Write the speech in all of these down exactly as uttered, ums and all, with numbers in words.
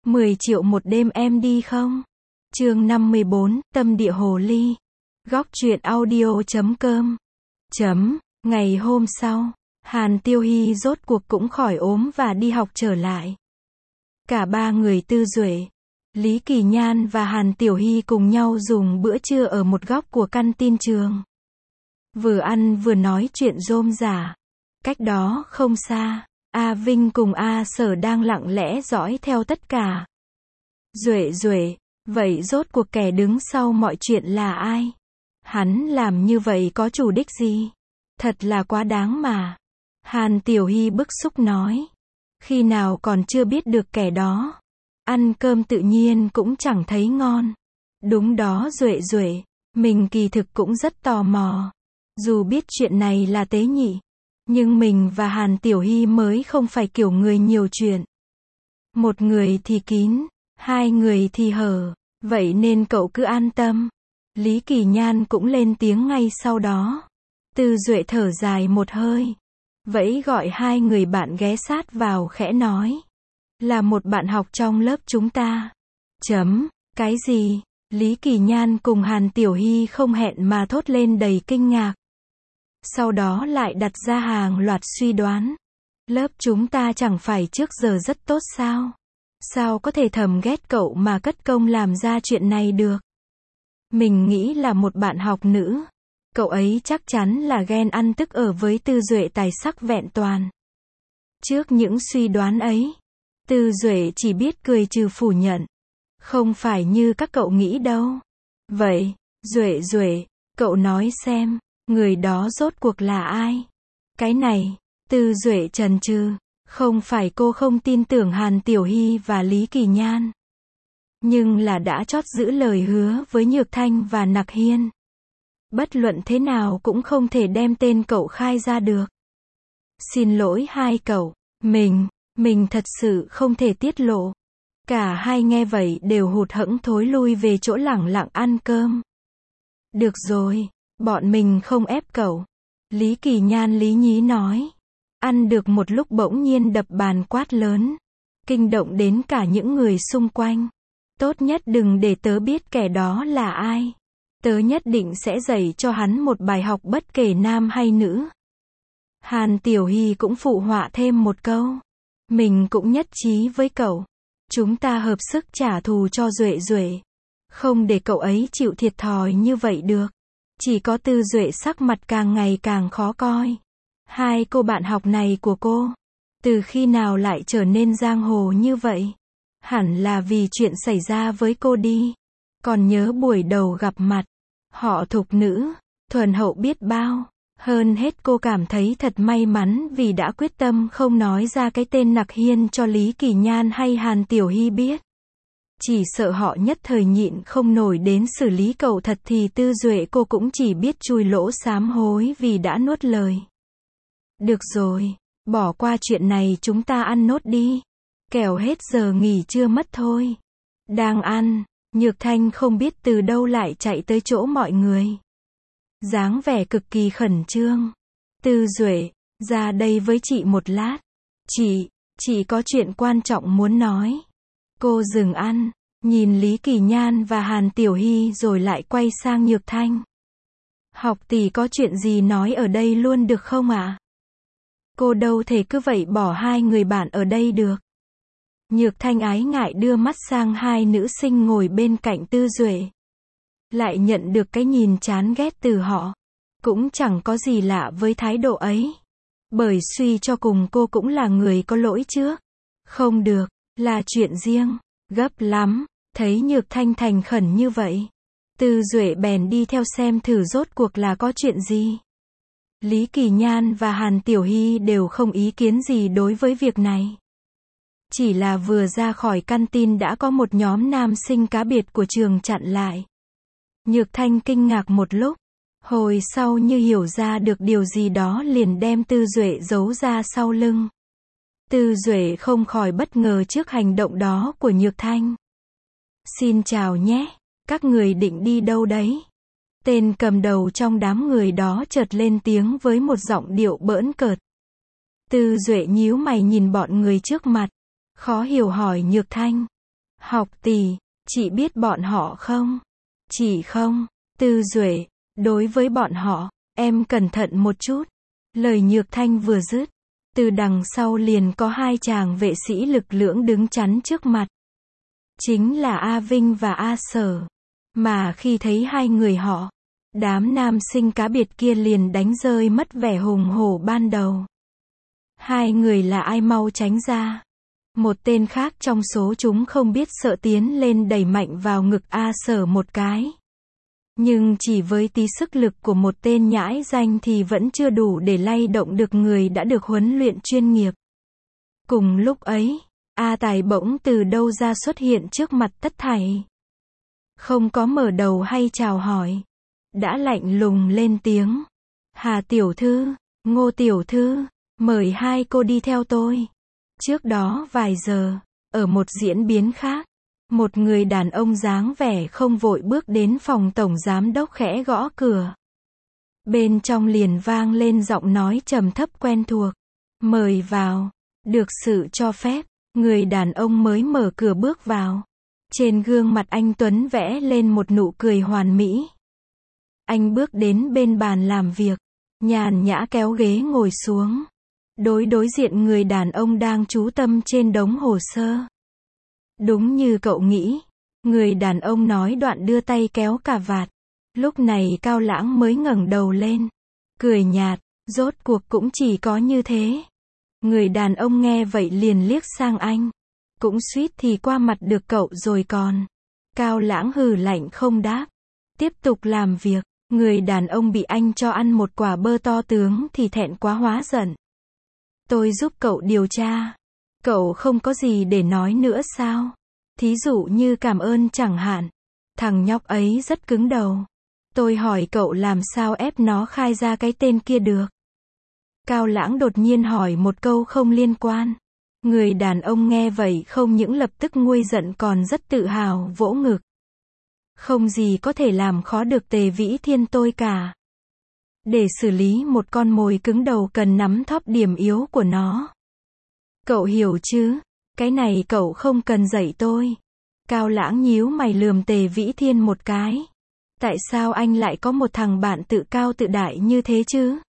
mười triệu một đêm em đi không? Chương năm mươi bốn, Tâm địa hồ ly. Góc truyện audio chấm com. Chấm, ngày hôm sau, Hàn Tiêu Hi rốt cuộc cũng khỏi ốm và đi học trở lại. Cả ba người Tư Duệ, Lý Kỳ Nhan và Hàn Tiểu Hi cùng nhau dùng bữa trưa ở một góc của căn tin trường. Vừa ăn vừa nói chuyện rôm rả. Cách đó không xa, A Vinh cùng A Sở đang lặng lẽ dõi theo tất cả. Duệ Duệ, vậy rốt cuộc kẻ đứng sau mọi chuyện là ai? Hắn làm như vậy có chủ đích gì? Thật là quá đáng mà. Hàn Tiểu Hi bức xúc nói. Khi nào còn chưa biết được kẻ đó. Ăn cơm tự nhiên cũng chẳng thấy ngon. Đúng đó Duệ Duệ, mình kỳ thực cũng rất tò mò. Dù biết chuyện này là tế nhị, nhưng mình và Hàn Tiểu Hi mới không phải kiểu người nhiều chuyện. Một người thì kín, hai người thì hở, vậy nên cậu cứ an tâm. Lý Kỳ Nhan cũng lên tiếng ngay sau đó. Tư Duệ thở dài một hơi, vẫy gọi hai người bạn ghé sát vào khẽ nói. Là một bạn học trong lớp chúng ta. Chấm, cái gì? Lý Kỳ Nhan cùng Hàn Tiểu Hi không hẹn mà thốt lên đầy kinh ngạc. Sau đó lại đặt ra hàng loạt suy đoán. Lớp chúng ta chẳng phải trước giờ rất tốt sao? Sao có thể thầm ghét cậu mà cất công làm ra chuyện này được? Mình nghĩ là một bạn học nữ. Cậu ấy chắc chắn là ghen ăn tức ở với Tư Duệ tài sắc vẹn toàn. Trước những suy đoán ấy, Tư Duệ chỉ biết cười trừ phủ nhận. Không phải như các cậu nghĩ đâu. Vậy, Duệ Duệ, cậu nói xem, người đó rốt cuộc là ai? Cái này, Tư Duệ chần chừ, không phải cô không tin tưởng Hàn Tiểu Hi và Lý Kỳ Nhan. Nhưng là đã chót giữ lời hứa với Nhược Thanh và Nặc Hiên. Bất luận thế nào cũng không thể đem tên cậu khai ra được. Xin lỗi hai cậu, mình, mình thật sự không thể tiết lộ. Cả hai nghe vậy đều hụt hẫng thối lui về chỗ lẳng lặng ăn cơm. Được rồi, bọn mình không ép cậu. Lý Kỳ Nhan lý nhí nói. Ăn được một lúc bỗng nhiên đập bàn quát lớn. Kinh động đến cả những người xung quanh. Tốt nhất đừng để tớ biết kẻ đó là ai. Tớ nhất định sẽ dạy cho hắn một bài học bất kể nam hay nữ. Hàn Tiểu Hi cũng phụ họa thêm một câu. Mình cũng nhất trí với cậu. Chúng ta hợp sức trả thù cho Duệ Duệ. Không để cậu ấy chịu thiệt thòi như vậy được. Chỉ có Tư Duệ sắc mặt càng ngày càng khó coi. Hai cô bạn học này của cô, từ khi nào lại trở nên giang hồ như vậy? Hẳn là vì chuyện xảy ra với cô đi. Còn nhớ buổi đầu gặp mặt, họ thục nữ, thuần hậu biết bao. Hơn hết cô cảm thấy thật may mắn vì đã quyết tâm không nói ra cái tên Nặc Hiên cho Lý Kỳ Nhan hay Hàn Tiểu Hi biết. Chỉ sợ họ nhất thời nhịn không nổi đến xử lý cậu thật thì Tư Duệ cô cũng chỉ biết chùi lỗ sám hối vì đã nuốt lời. Được rồi, bỏ qua chuyện này chúng ta ăn nốt đi. Kẻo hết giờ nghỉ trưa mất thôi. Đang ăn, Nhược Thanh không biết từ đâu lại chạy tới chỗ mọi người. Dáng vẻ cực kỳ khẩn trương. Tư Duệ, ra đây với chị một lát. Chị, chị có chuyện quan trọng muốn nói. Cô dừng ăn, nhìn Lý Kỳ Nhan và Hàn Tiểu Hi rồi lại quay sang Nhược Thanh. Học tỷ có chuyện gì nói ở đây luôn được không ạ? Cô đâu thể cứ vậy bỏ hai người bạn ở đây được. Nhược Thanh ái ngại đưa mắt sang hai nữ sinh ngồi bên cạnh Tư Duệ. Lại nhận được cái nhìn chán ghét từ họ. Cũng chẳng có gì lạ với thái độ ấy. Bởi suy cho cùng cô cũng là người có lỗi trước. Không được, là chuyện riêng. Gấp lắm, thấy Nhược Thanh thành khẩn như vậy. Tư Duệ bèn đi theo xem thử rốt cuộc là có chuyện gì. Lý Kỳ Nhan và Hàn Tiểu Hi đều không ý kiến gì đối với việc này. Chỉ là vừa ra khỏi căn tin đã có một nhóm nam sinh cá biệt của trường chặn lại. Nhược Thanh kinh ngạc một lúc. Hồi sau như hiểu ra được điều gì đó liền đem Tư Duệ giấu ra sau lưng. Tư Duệ không khỏi bất ngờ trước hành động đó của Nhược Thanh. Xin chào nhé, các người định đi đâu đấy? Tên cầm đầu trong đám người đó chợt lên tiếng với một giọng điệu bỡn cợt. Tư Duệ nhíu mày nhìn bọn người trước mặt, khó hiểu hỏi Nhược Thanh. Học tỷ, chị biết bọn họ không? Chị không. Tư Duệ, đối với bọn họ, em cẩn thận một chút. Lời Nhược Thanh vừa dứt, từ đằng sau liền có hai chàng vệ sĩ lực lưỡng đứng chắn trước mặt. Chính là A Vinh và A Sở. Mà khi thấy hai người họ, đám nam sinh cá biệt kia liền đánh rơi mất vẻ hùng hổ ban đầu. Hai người là ai mau tránh ra. Một tên khác trong số chúng không biết sợ tiến lên đẩy mạnh vào ngực A Sở một cái. Nhưng chỉ với tí sức lực của một tên nhãi danh thì vẫn chưa đủ để lay động được người đã được huấn luyện chuyên nghiệp. Cùng lúc ấy, A Tài bỗng từ đâu ra xuất hiện trước mặt tất thảy. Không có mở đầu hay chào hỏi. Đã lạnh lùng lên tiếng. Hà tiểu thư, Ngô tiểu thư, mời hai cô đi theo tôi. Trước đó vài giờ, ở một diễn biến khác, một người đàn ông dáng vẻ không vội bước đến phòng tổng giám đốc khẽ gõ cửa. Bên trong liền vang lên giọng nói trầm thấp quen thuộc. Mời vào. Được sự cho phép, người đàn ông mới mở cửa bước vào. Trên gương mặt anh Tuấn vẽ lên một nụ cười hoàn mỹ. Anh bước đến bên bàn làm việc, nhàn nhã kéo ghế ngồi xuống. Đối đối diện người đàn ông đang chú tâm trên đống hồ sơ. Đúng như cậu nghĩ, người đàn ông nói đoạn đưa tay kéo cà vạt. Lúc này Cao Lãng mới ngẩng đầu lên, cười nhạt, rốt cuộc cũng chỉ có như thế. Người đàn ông nghe vậy liền liếc sang anh, cũng suýt thì qua mặt được cậu rồi còn. Cao Lãng hừ lạnh không đáp, tiếp tục làm việc. Người đàn ông bị anh cho ăn một quả bơ to tướng thì thẹn quá hóa giận. Tôi giúp cậu điều tra. Cậu không có gì để nói nữa sao? Thí dụ như cảm ơn chẳng hạn. Thằng nhóc ấy rất cứng đầu. Tôi hỏi cậu làm sao ép nó khai ra cái tên kia được? Cao Lãng đột nhiên hỏi một câu không liên quan. Người đàn ông nghe vậy không những lập tức nguôi giận còn rất tự hào vỗ ngực. Không gì có thể làm khó được Tề Vĩ Thiên tôi cả. Để xử lý một con mồi cứng đầu cần nắm thóp điểm yếu của nó. Cậu hiểu chứ? Cái này cậu không cần dạy tôi. Cao Lãng nhíu mày lườm Tề Vĩ Thiên một cái. Tại sao anh lại có một thằng bạn tự cao tự đại như thế chứ?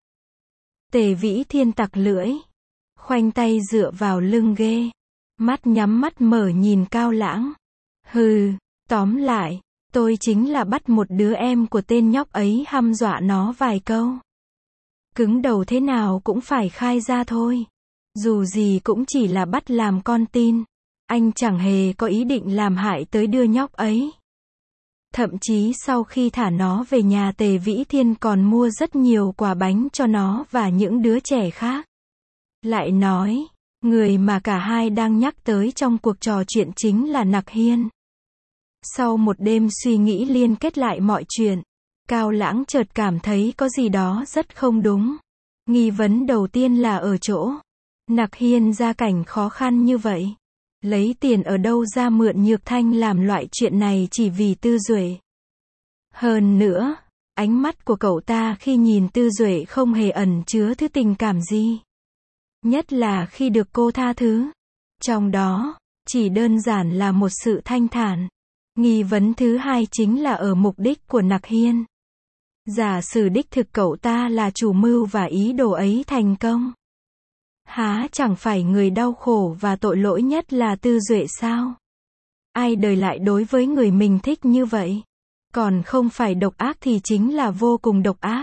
Tề Vĩ Thiên tặc lưỡi, khoanh tay dựa vào lưng ghê, mắt nhắm mắt mở nhìn Cao Lãng. Hừ, tóm lại, tôi chính là bắt một đứa em của tên nhóc ấy hăm dọa nó vài câu. Cứng đầu thế nào cũng phải khai ra thôi. Dù gì cũng chỉ là bắt làm con tin. Anh chẳng hề có ý định làm hại tới đứa nhóc ấy. Thậm chí sau khi thả nó về nhà Tề Vĩ Thiên còn mua rất nhiều quà bánh cho nó và những đứa trẻ khác. Lại nói, người mà cả hai đang nhắc tới trong cuộc trò chuyện chính là Nặc Hiên. Sau một đêm suy nghĩ liên kết lại mọi chuyện, Cao Lãng chợt cảm thấy có gì đó rất không đúng. Nghi vấn đầu tiên là ở chỗ, Nặc Hiên gia cảnh khó khăn như vậy. Lấy tiền ở đâu ra mượn Nhược Thanh làm loại chuyện này chỉ vì Tư Duệ. Hơn nữa, ánh mắt của cậu ta khi nhìn Tư Duệ không hề ẩn chứa thứ tình cảm gì. Nhất là khi được cô tha thứ. Trong đó, chỉ đơn giản là một sự thanh thản. Nghi vấn thứ hai chính là ở mục đích của Nặc Hiên. Giả sử đích thực cậu ta là chủ mưu và ý đồ ấy thành công. Há chẳng phải người đau khổ và tội lỗi nhất là Tư Duệ sao? Ai đời lại đối với người mình thích như vậy? Còn không phải độc ác thì chính là vô cùng độc ác.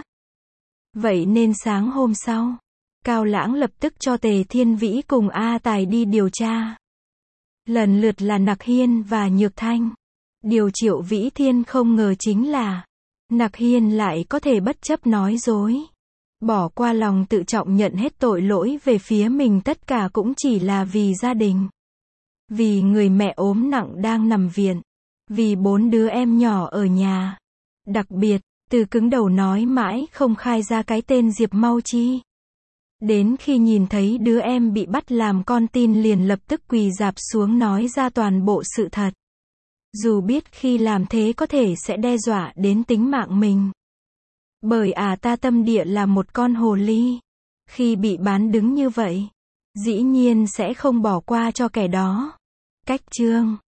Vậy nên sáng hôm sau, Cao Lãng lập tức cho Tề Thiên Vĩ cùng A Tài đi điều tra. Lần lượt là Nặc Hiên và Nhược Thanh. Điều Triệu Vĩ Thiên không ngờ chính là Nặc Hiên lại có thể bất chấp nói dối, bỏ qua lòng tự trọng nhận hết tội lỗi về phía mình, tất cả cũng chỉ là vì gia đình. Vì người mẹ ốm nặng đang nằm viện. Vì bốn đứa em nhỏ ở nhà. Đặc biệt, từ cứng đầu nói mãi không khai ra cái tên Diệp Mau Chi. Đến khi nhìn thấy đứa em bị bắt làm con tin liền lập tức quỳ rạp xuống nói ra toàn bộ sự thật. Dù biết khi làm thế có thể sẽ đe dọa đến tính mạng mình. Bởi à ta tâm địa là một con hồ ly. Khi bị bán đứng như vậy, dĩ nhiên sẽ không bỏ qua cho kẻ đó. Cách chương